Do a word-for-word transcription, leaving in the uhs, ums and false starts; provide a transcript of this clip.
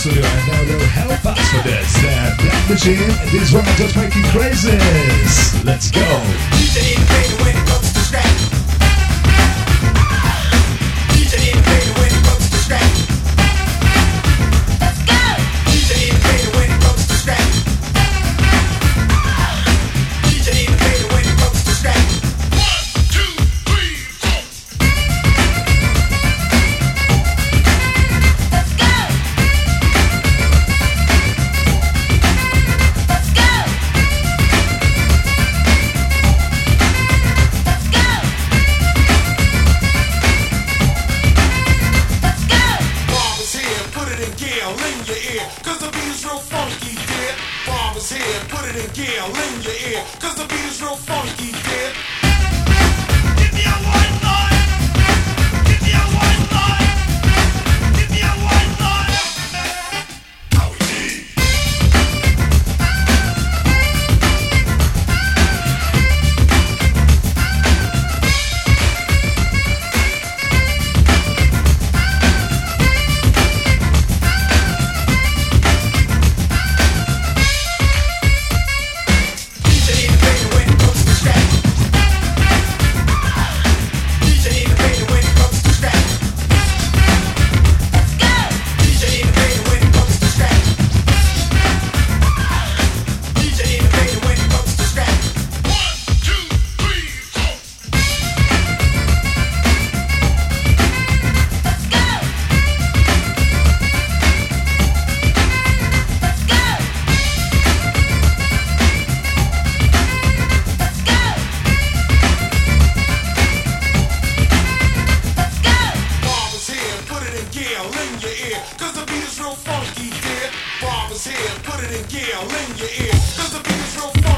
studio and now they'll help us for this. They're Black Machine and this one just making crazes. Let's go. D J innovator when it comes to scratch. D J innovator when it comes to scratch. Go. D J innovator when it comes to scratch. D J innovator when it comes to scratch. One, two, three, four. Go. Cause the beat is real funky, dear. Bomb is here, put it in gear, in your ear. Cause the beat is real funky, dear. Give me a white line. Give me a white line. Give me a white line. How we need. Cause the beat is real funky, dear. Bomb is here, put it in gear, in your ear. Cause the beat is real funky.